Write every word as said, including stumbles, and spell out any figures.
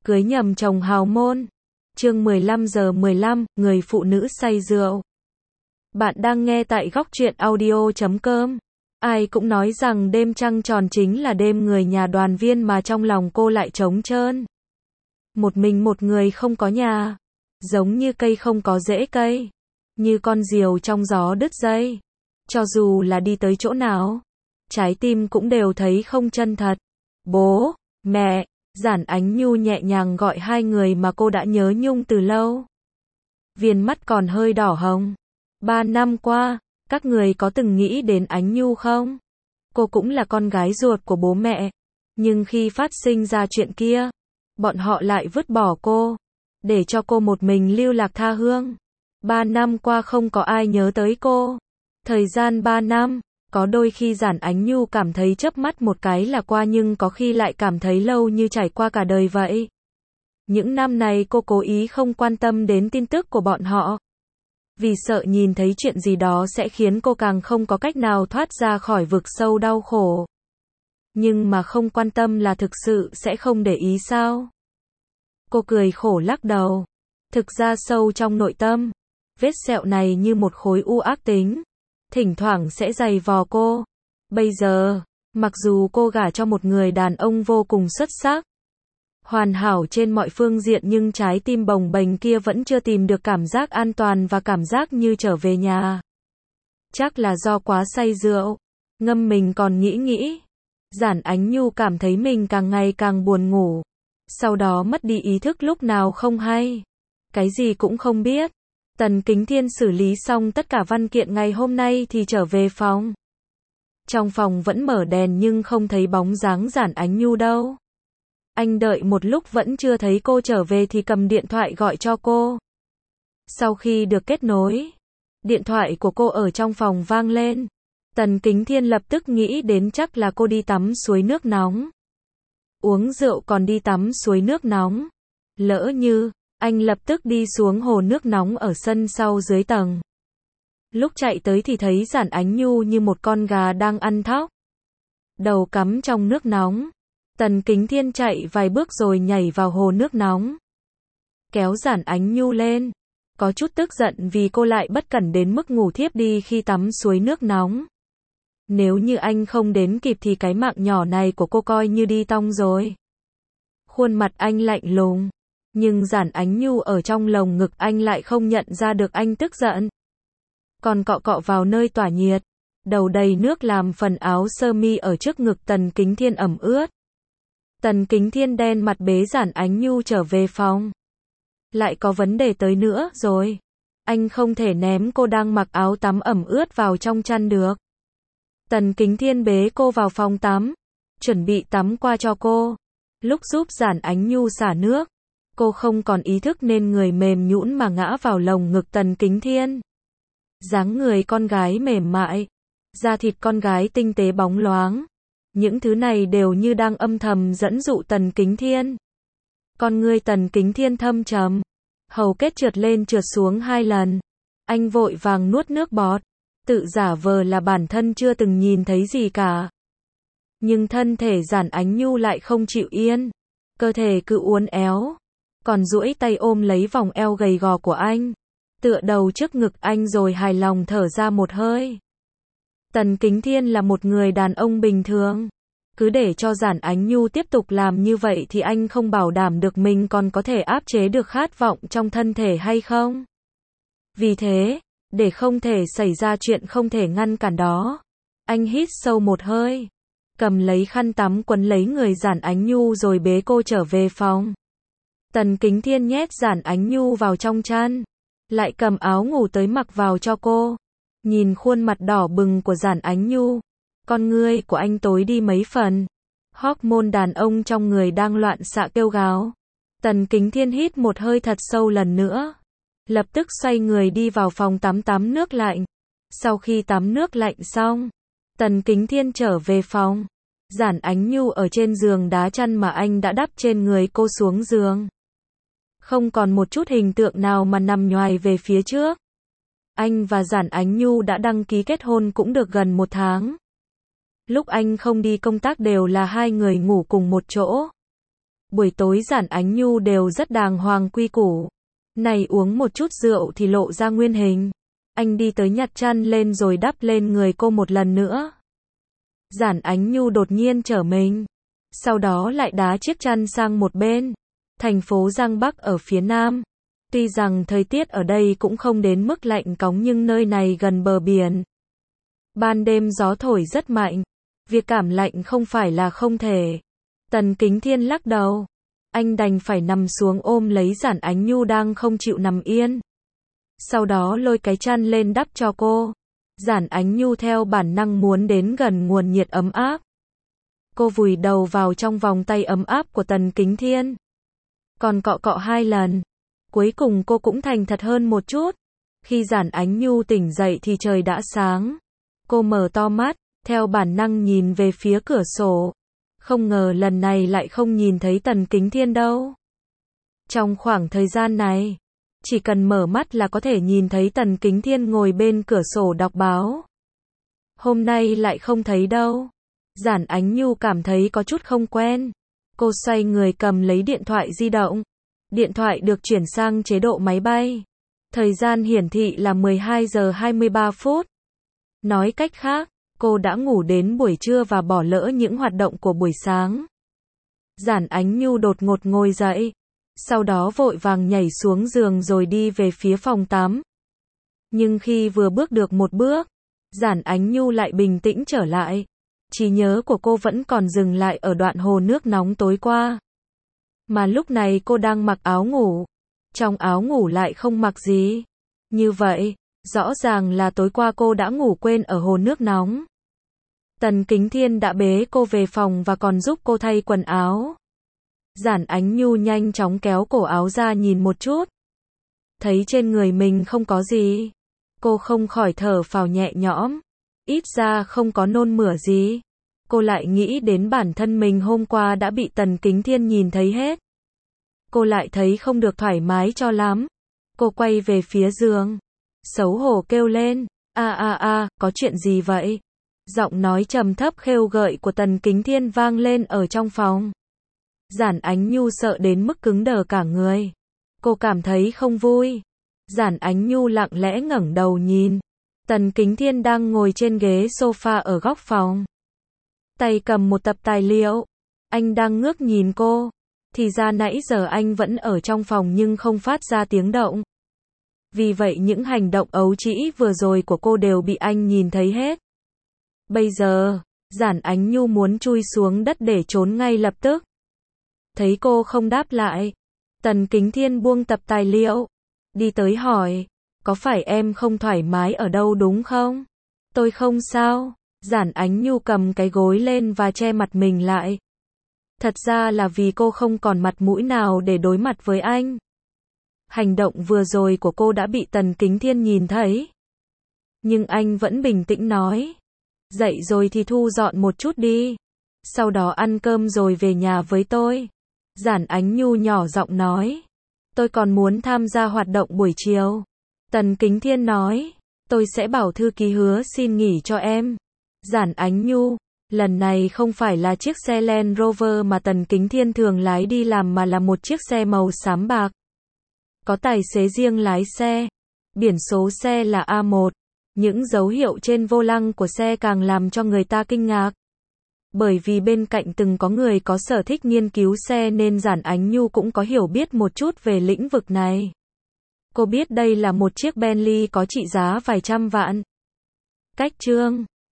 Cưới nhầm chồng hào môn. Chương mười lăm giờ mười lăm, người phụ nữ say rượu. Bạn đang nghe tại góc truyện audio chấm com. Ai cũng nói rằng đêm trăng tròn chính là đêm người nhà đoàn viên mà trong lòng cô lại trống trơn. Một mình một người không có nhà. Giống như cây không có rễ cây. Như con diều trong gió đứt dây. Cho dù là đi tới chỗ nào, trái tim cũng đều thấy không chân thật. Bố, mẹ, Giản Ánh Nhu nhẹ nhàng gọi hai người mà cô đã nhớ nhung từ lâu. Viền mắt còn hơi đỏ hồng. Ba năm qua, các người có từng nghĩ đến Ánh Nhu không? Cô cũng là con gái ruột của bố mẹ. Nhưng khi phát sinh ra chuyện kia, bọn họ lại vứt bỏ cô, để cho cô một mình lưu lạc tha hương. Ba năm qua không có ai nhớ tới cô. Thời gian ba năm, có đôi khi Giản Ánh Nhu cảm thấy chớp mắt một cái là qua, nhưng có khi lại cảm thấy lâu như trải qua cả đời vậy. Những năm này cô cố ý không quan tâm đến tin tức của bọn họ. Vì sợ nhìn thấy chuyện gì đó sẽ khiến cô càng không có cách nào thoát ra khỏi vực sâu đau khổ. Nhưng mà không quan tâm là thực sự sẽ không để ý sao? Cô cười khổ lắc đầu. Thực ra sâu trong nội tâm, vết sẹo này như một khối u ác tính, thỉnh thoảng sẽ giày vò cô. Bây giờ, mặc dù cô gả cho một người đàn ông vô cùng xuất sắc, hoàn hảo trên mọi phương diện, nhưng trái tim bồng bềnh kia vẫn chưa tìm được cảm giác an toàn và cảm giác như trở về nhà. Chắc là do quá say rượu. Ngâm mình còn nghĩ nghĩ. Giản Ánh Nhu cảm thấy mình càng ngày càng buồn ngủ. Sau đó mất đi ý thức lúc nào không hay. Cái gì cũng không biết. Tần Kính Thiên xử lý xong tất cả văn kiện ngày hôm nay thì trở về phòng. Trong phòng vẫn mở đèn nhưng không thấy bóng dáng Giản Ánh Nhu đâu. Anh đợi một lúc vẫn chưa thấy cô trở về thì cầm điện thoại gọi cho cô. Sau khi được kết nối, điện thoại của cô ở trong phòng vang lên. Tần Kính Thiên lập tức nghĩ đến chắc là cô đi tắm suối nước nóng. Uống rượu còn đi tắm suối nước nóng. Lỡ như, anh lập tức đi xuống hồ nước nóng ở sân sau dưới tầng. Lúc chạy tới thì thấy Giản Ánh Nhu như một con gà đang ăn thóc, đầu cắm trong nước nóng. Tần Kính Thiên chạy vài bước rồi nhảy vào hồ nước nóng, kéo Giản Ánh Nhu lên. Có chút tức giận vì cô lại bất cẩn đến mức ngủ thiếp đi khi tắm suối nước nóng. Nếu như anh không đến kịp thì cái mạng nhỏ này của cô coi như đi tong rồi. Khuôn mặt anh lạnh lùng, nhưng Giản Ánh Nhu ở trong lồng ngực anh lại không nhận ra được anh tức giận. Còn cọ cọ vào nơi tỏa nhiệt, đầu đầy nước làm phần áo sơ mi ở trước ngực Tần Kính Thiên ẩm ướt. Tần Kính Thiên đen mặt bế Giản Ánh Nhu trở về phòng. Lại có vấn đề tới nữa rồi. Anh không thể ném cô đang mặc áo tắm ẩm ướt vào trong chăn được. Tần Kính Thiên bế cô vào phòng tắm, chuẩn bị tắm qua cho cô. Lúc giúp Giản Ánh Nhu xả nước, cô không còn ý thức nên người mềm nhũn mà ngã vào lồng ngực Tần Kính Thiên. Dáng người con gái mềm mại, da thịt con gái tinh tế bóng loáng. Những thứ này đều như đang âm thầm dẫn dụ Tần Kính Thiên. Con ngươi Tần Kính Thiên thâm trầm, hầu kết trượt lên trượt xuống hai lần. Anh vội vàng nuốt nước bọt, tự giả vờ là bản thân chưa từng nhìn thấy gì cả. Nhưng thân thể Giản Ánh Nhu lại không chịu yên, cơ thể cứ uốn éo, còn duỗi tay ôm lấy vòng eo gầy gò của anh, tựa đầu trước ngực anh rồi hài lòng thở ra một hơi. Tần Kính Thiên là một người đàn ông bình thường. Cứ để cho Giản Ánh Nhu tiếp tục làm như vậy thì anh không bảo đảm được mình còn có thể áp chế được khát vọng trong thân thể hay không. Vì thế, để không thể xảy ra chuyện không thể ngăn cản đó, anh hít sâu một hơi, cầm lấy khăn tắm quấn lấy người Giản Ánh Nhu rồi bế cô trở về phòng. Tần Kính Thiên nhét Giản Ánh Nhu vào trong chăn, lại cầm áo ngủ tới mặc vào cho cô. Nhìn khuôn mặt đỏ bừng của Giản Ánh Nhu, con ngươi của anh tối đi mấy phần. Hormone đàn ông trong người đang loạn xạ kêu gào. Tần Kính Thiên hít một hơi thật sâu lần nữa, lập tức xoay người đi vào phòng tắm tắm nước lạnh. Sau khi tắm nước lạnh xong, Tần Kính Thiên trở về phòng. Giản Ánh Nhu ở trên giường đá chăn mà anh đã đắp trên người cô xuống giường. Không còn một chút hình tượng nào mà nằm nhoài về phía trước. Anh và Giản Ánh Nhu đã đăng ký kết hôn cũng được gần một tháng. Lúc anh không đi công tác đều là hai người ngủ cùng một chỗ. Buổi tối Giản Ánh Nhu đều rất đàng hoàng quy củ. Này uống một chút rượu thì lộ ra nguyên hình. Anh đi tới nhặt chăn lên rồi đắp lên người cô một lần nữa. Giản Ánh Nhu đột nhiên trở mình. Sau đó lại đá chiếc chăn sang một bên. Thành phố Giang Bắc ở phía nam. Tuy rằng thời tiết ở đây cũng không đến mức lạnh cóng nhưng nơi này gần bờ biển. Ban đêm gió thổi rất mạnh. Việc cảm lạnh không phải là không thể. Tần Kính Thiên lắc đầu. Anh đành phải nằm xuống ôm lấy Giản Ánh Nhu đang không chịu nằm yên. Sau đó lôi cái chăn lên đắp cho cô. Giản Ánh Nhu theo bản năng muốn đến gần nguồn nhiệt ấm áp. Cô vùi đầu vào trong vòng tay ấm áp của Tần Kính Thiên. Còn cọ cọ hai lần. Cuối cùng cô cũng thành thật hơn một chút. Khi Giản Ánh Nhu tỉnh dậy thì trời đã sáng. Cô mở to mắt, theo bản năng nhìn về phía cửa sổ. Không ngờ lần này lại không nhìn thấy Tần Kính Thiên đâu. Trong khoảng thời gian này, chỉ cần mở mắt là có thể nhìn thấy Tần Kính Thiên ngồi bên cửa sổ đọc báo. Hôm nay lại không thấy đâu. Giản Ánh Nhu cảm thấy có chút không quen. Cô xoay người cầm lấy điện thoại di động. Điện thoại được chuyển sang chế độ máy bay. Thời gian hiển thị là mười hai giờ hai mươi ba phút. Nói cách khác, cô đã ngủ đến buổi trưa và bỏ lỡ những hoạt động của buổi sáng. Giản Ánh Nhu đột ngột ngồi dậy. Sau đó vội vàng nhảy xuống giường rồi đi về phía phòng tắm. Nhưng khi vừa bước được một bước, Giản Ánh Nhu lại bình tĩnh trở lại. Trí nhớ của cô vẫn còn dừng lại ở đoạn hồ nước nóng tối qua. Mà lúc này cô đang mặc áo ngủ. Trong áo ngủ lại không mặc gì. Như vậy, rõ ràng là tối qua cô đã ngủ quên ở hồ nước nóng. Tần Kính Thiên đã bế cô về phòng và còn giúp cô thay quần áo. Giản Ánh Nhu nhanh chóng kéo cổ áo ra nhìn một chút. Thấy trên người mình không có gì. Cô không khỏi thở phào nhẹ nhõm. Ít ra không có nôn mửa gì. Cô lại nghĩ đến bản thân mình hôm qua đã bị Tần Kính Thiên nhìn thấy hết. Cô lại thấy không được thoải mái cho lắm. Cô quay về phía giường. Xấu hổ kêu lên. A a a, có chuyện gì vậy? Giọng nói trầm thấp khêu gợi của Tần Kính Thiên vang lên ở trong phòng. Giản Ánh Nhu sợ đến mức cứng đờ cả người. Cô cảm thấy không vui. Giản Ánh Nhu lặng lẽ ngẩng đầu nhìn. Tần Kính Thiên đang ngồi trên ghế sofa ở góc phòng. Tay cầm một tập tài liệu. Anh đang ngước nhìn cô. Thì ra nãy giờ anh vẫn ở trong phòng nhưng không phát ra tiếng động. Vì vậy những hành động ấu trĩ vừa rồi của cô đều bị anh nhìn thấy hết. Bây giờ, Giản Ánh Nhu muốn chui xuống đất để trốn ngay lập tức. Thấy cô không đáp lại. Tần Kính Thiên buông tập tài liệu. Đi tới hỏi. Có phải em không thoải mái ở đâu đúng không? Tôi không sao. Giản Ánh Nhu cầm cái gối lên và che mặt mình lại. Thật ra là vì cô không còn mặt mũi nào để đối mặt với anh. Hành động vừa rồi của cô đã bị Tần Kính Thiên nhìn thấy. Nhưng anh vẫn bình tĩnh nói. Dậy rồi thì thu dọn một chút đi. Sau đó ăn cơm rồi về nhà với tôi. Giản Ánh Nhu nhỏ giọng nói. Tôi còn muốn tham gia hoạt động buổi chiều. Tần Kính Thiên nói. Tôi sẽ bảo thư ký hứa xin nghỉ cho em. Giản Ánh Nhu. Lần này không phải là chiếc xe Land Rover mà Tần Kính Thiên thường lái đi làm mà là một chiếc xe màu xám bạc. Có tài xế riêng lái xe. Biển số xe là A một. Những dấu hiệu trên vô lăng của xe càng làm cho người ta kinh ngạc. Bởi vì bên cạnh từng có người có sở thích nghiên cứu xe nên Giản Ánh Nhu cũng có hiểu biết một chút về lĩnh vực này. Cô biết đây là một chiếc Bentley có trị giá vài trăm vạn. Cách chương